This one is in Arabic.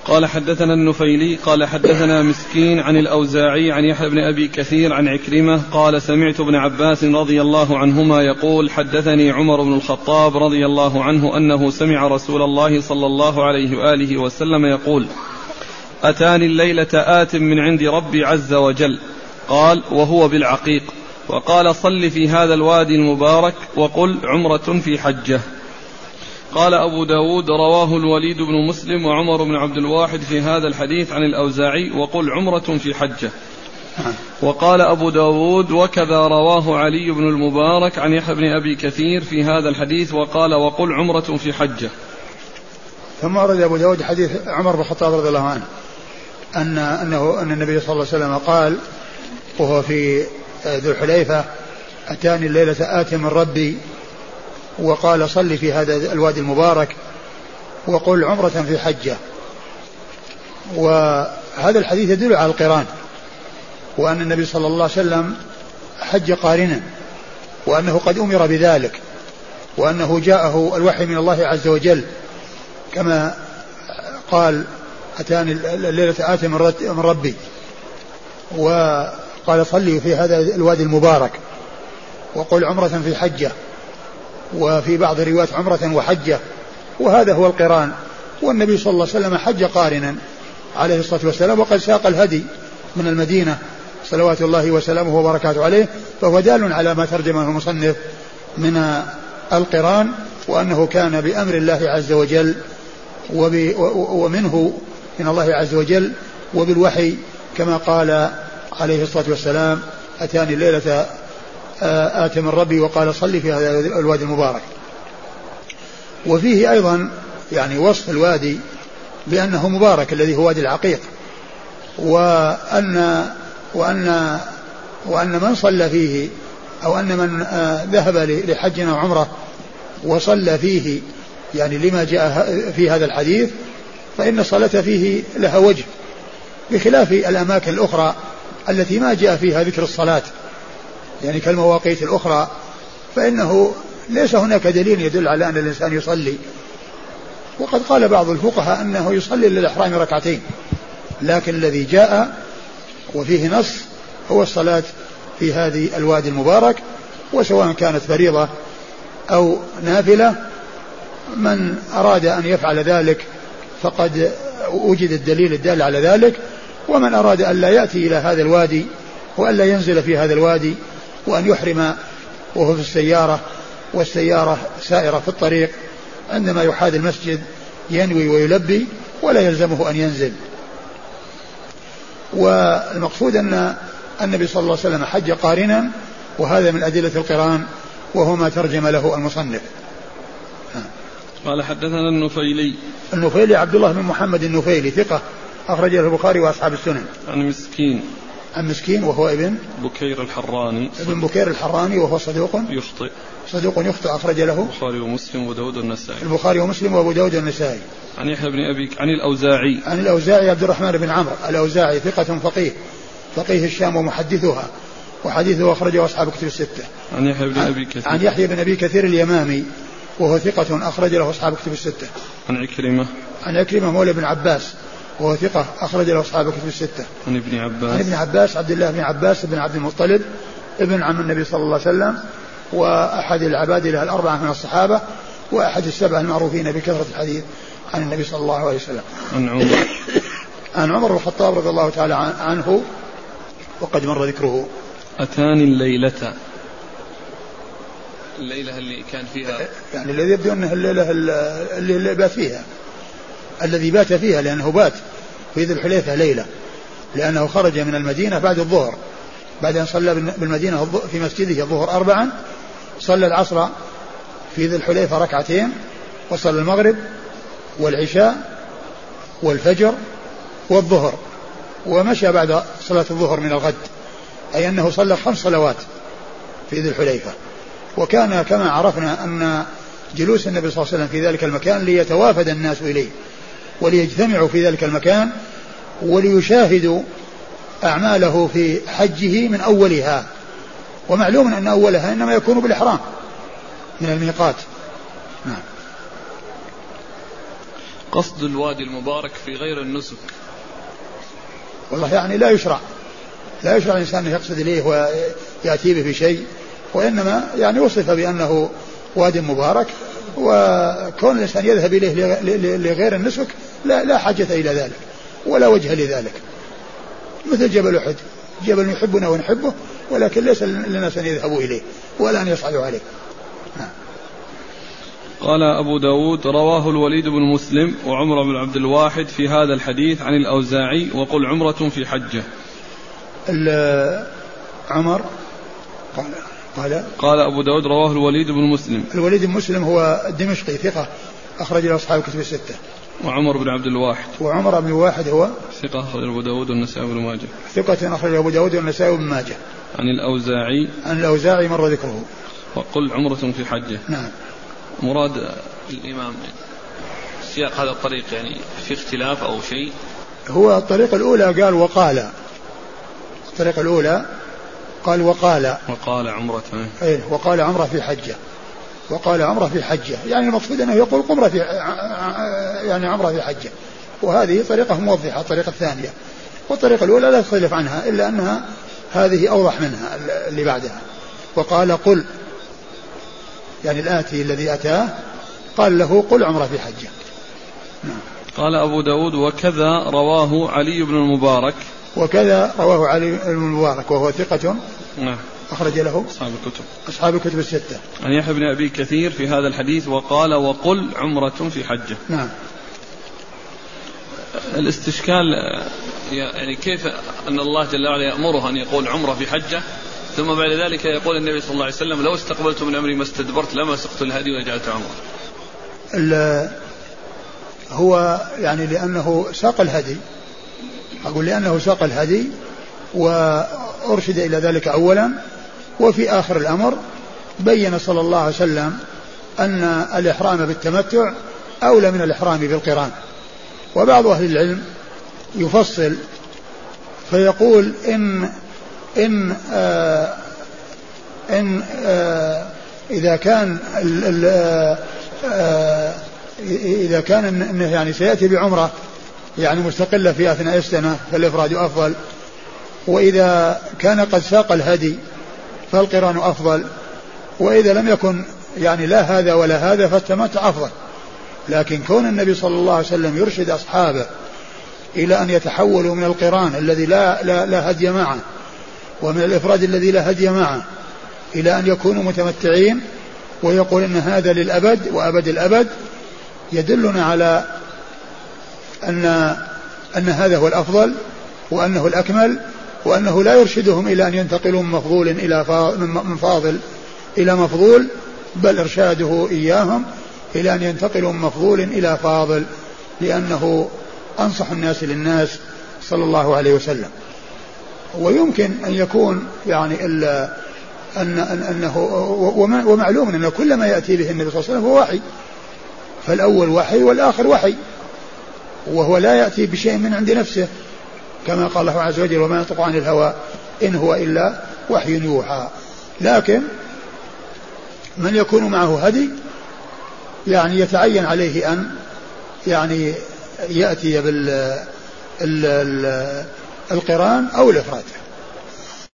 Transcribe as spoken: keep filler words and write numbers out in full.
قال حدثنا النفيلي قال حدثنا مسكين عن الأوزاعي عن يحيى بن أبي كثير عن عكرمة قال سمعت ابن عباس رضي الله عنهما يقول حدثني عمر بن الخطاب رضي الله عنه أنه سمع رسول الله صلى الله عليه وآله وسلم يقول أتاني الليلة آت من عند ربي عز وجل قال وهو بالعقيق وقال صل في هذا الوادي المبارك وقل عمرة في حجة. قال أبو داود رواه الوليد بن مسلم وعمر بن عبد الواحد في هذا الحديث عن الأوزاعي وقل عمرة في حجة. وقال أبو داود وكذا رواه علي بن المبارك عن يحيى بن أبي كثير في هذا الحديث وقال وقل عمرة في حجة. ثم أورد أبو داود حديث عمر بن الخطاب رضي الله عنه أن أنه أن النبي صلى الله عليه وسلم قال وهو في ذو الحليفة أتاني الليلة آت من ربي وقال صل في هذا الوادي المبارك وقل عمرة في حجة. وهذا الحديث يدل على القران وأن النبي صلى الله عليه وسلم حج قارنا وأنه قد أمر بذلك وأنه جاءه الوحي من الله عز وجل كما قال أتاني الليلة آت من ربي وقال صلي في هذا الوادي المبارك وقل عمرة في حجة وفي بعض الروايات عمرة وحجة وهذا هو القران. والنبي صلى الله عليه وسلم حج قارنا عليه الصلاة والسلام وقد ساق الهدي من المدينة صلوات الله وسلامه وبركاته عليه فهو دال على ما ترجمه المصنف من القران وأنه كان بأمر الله عز وجل ومنه من الله عز وجل وبالوحي كما قال عليه الصلاة والسلام أتاني الليلة آت من ربي وقال صلي في هذا الوادي المبارك. وفيه أيضا يعني وصف الوادي بأنه مبارك الذي هو وادي العقيق وأن وأن وأن من صلى فيه أو أن من ذهب لحج أو عمرة وصلى فيه يعني لما جاء في هذا الحديث فإن الصلاة فيه لها وجه بخلاف الأماكن الأخرى التي ما جاء فيها ذكر الصلاة يعني كالمواقيت الأخرى فإنه ليس هناك دليل يدل على أن الإنسان يصلي. وقد قال بعض الفقهاء أنه يصلي للإحرام ركعتين لكن الذي جاء وفيه نص هو الصلاة في هذه الوادي المبارك وسواء كانت فريضة أو نافلة من أراد أن يفعل ذلك فقد وجد الدليل الدال على ذلك ومن أراد أن لا يأتي إلى هذا الوادي وأن لا ينزل في هذا الوادي وأن يحرم وهو في السيارة والسيارة سائرة في الطريق عندما يحاذي المسجد ينوي ويلبي ولا يلزمه أن ينزل. والمقصود أن النبي صلى الله عليه وسلم حج قارنا وهذا من أدلة القران وهو ما ترجم له المصنف. قال حدثنا النفيلي النفيلي عبد الله بن محمد النفيلي ثقة أخرج له البخاري وأصحاب السنن. عن مسكين عن مسكين وهو ابن بكير الحراني ابن بكير الحراني وهو صدوق يخطئ صدوق يخطئ أخرج له البخاري ومسلم وداود والنسائي البخاري ومسلم وأبو داود والنسائي. عن يحيى بن أبي عن الأوزاعي عن الأوزاعي عبد الرحمن بن عمرو الأوزاعي ثقة فقيه فقيه الشام ومحدثها وحديثه أخرجه أصحاب كتب الستة. عن يحيى بن أبي كثير عن يحيى بن أبي كثير اليمامي وهو ثقة أخرج له أصحاب كتب الستة. عن عكرمة عن عكرمة مولى بن عباس وهو ثقة أخرج له أصحاب كتب الستة. عن ابن عباس عن ابن عباس عبد الله بن عباس بن عبد المطلب ابن عم النبي صلى الله عليه وسلم وأحد العباد له الأربعة من الصحابة وأحد السبعة المعروفين بكثرة الحديث عن النبي صلى الله عليه وسلم. عن عمر عن عمر بن الخطاب رضي الله تعالى عنه وقد مر ذكره. أتاني الليلة الليلة اللي كان فيها يعني الذي يبدو أنه الليلة اللي بات فيها الذي بات فيها لأنه بات في ذي الحليفة ليلة لأنه خرج من المدينة بعد الظهر بعد أن صلى بالمدينة في مسجده الظهر أربعا صلى العصر في ذي الحليفة ركعتين وصلى المغرب والعشاء والفجر والظهر ومشى بعد صلاة الظهر من الغد أي أنه صلى خمس صلوات في ذي الحليفة. وكان كما عرفنا أن جلوس النبي صلى الله عليه وسلم في ذلك المكان ليتوافد الناس إليه وليجتمعوا في ذلك المكان وليشاهدوا أعماله في حجه من أولها ومعلوم أن أولها إنما يكون بالإحرام من الميقات. نعم. قصد الوادي المبارك في غير النسك؟ والله يعني لا يشرع لا يشرع الإنسان يقصد إليه ويأتي به بشيء، وإنما يعني وصف بأنه وادي مبارك، وكون الإنسان يذهب إليه لغير النسك لا, لا حاجة إلى ذلك ولا وجه لذلك، مثل جبل أحد، جبل يحبنا ونحبه ولكن ليس للناس أن يذهبوا إليه ولا أن يصعدوا عليه. قال أبو داود رواه الوليد بن مسلم وعمر بن عبد الواحد في هذا الحديث عن الأوزاعي وقل عمرة في حجة. عمر قال قال قال أبو داود رواه الوليد بن مسلم. الوليد بن مسلم هو الدمشقي ثقة أخرج له أصحاب الكتب الستة. وعمر بن عبد الواحد وعمر بن الواحد هو ثقة أخرج أبو داود والنسائي بن ماجه. ثقة أخرج أبو داود والنسائي بن ماجه. عن الأوزاعي عن الأوزاعي مر ذكره. وقل عمرة في حجة. نعم. مراد الإمام سياق هذا الطريق يعني في اختلاف أو شيء؟ هو الطريقة الأولى قال وقال، الطريقة الأولى قال وقال وقال عمرة ايه وقال عمرة في حجة، وقال عمرة في حجة، يعني المقصود أنه يقول قمرة في يعني عمرة في حجة، وهذه طريقة موضحة الطريقة الثانية، والطريقة الأولى لا تختلف عنها إلا أنها هذه أوضح منها اللي بعدها. وقال قل، يعني الآتي الذي أتاه قال له قل عمرة في حجة. نعم. قال أبو داود وكذا رواه علي بن المبارك. وكذا رواه علي بن المبارك وهو ثقة. نعم. أخرج له أصحاب الكتب أصحاب الكتب الستة. عن يحيى بن أبي كثير في هذا الحديث وقال وقل عمرة في حجة. نعم. الاستشكال يعني كيف أن الله جل وعلا يأمره أن يقول عمرة في حجة ثم بعد ذلك يقول النبي صلى الله عليه وسلم لو استقبلت من أمري ما استدبرت لما سقت الهدي وجعلت عمرة. هو يعني لأنه ساق الهدي، أقول لأنه ساق الهدي وأرشد إلى ذلك أولا، وفي آخر الأمر بين صلى الله عليه وسلم أن الإحرام بالتمتع أولى من الإحرام بالقران. وبعض أهل العلم يفصل فيقول إن إن آه إن آه إذا كان ال ال آه إذا كان إنه يعني سيأتي بعمرة يعني مستقلة في أثناء السنة فالإفراد أفضل، وإذا كان قد ساق الهدي فالقران أفضل، وإذا لم يكن يعني لا هذا ولا هذا فالتمتع أفضل. لكن كون النبي صلى الله عليه وسلم يرشد أصحابه إلى أن يتحولوا من القران الذي لا, لا, لا هدي معه ومن الإفراد الذي لا هدي معه إلى أن يكونوا متمتعين، ويقول إن هذا للأبد وأبد الأبد، يدلنا على أن أن هذا هو الأفضل وأنه الأكمل، وأنه لا يرشدهم إلى أن ينتقلوا من مفضول إلى من فاضل إلى مفضول، بل إرشاده إياهم إلى أن ينتقلوا من مفضول إلى فاضل، لأنه أنصح الناس للناس صلى الله عليه وسلم. ويمكن أن يكون يعني أن أنه ومعلوم أن كل ما يأتي به النبي صلى الله عليه وسلم هو وحي، فالأول وحي والآخر وحي، وهو لا يأتي بشيء من عند نفسه كما قال الله عز وجل وما ينطق عن الهوى إن هو إلا وحي يوحى. لكن من يكون معه هدي يعني يتعين عليه أن يعني يأتي بالقران أو الإفراد.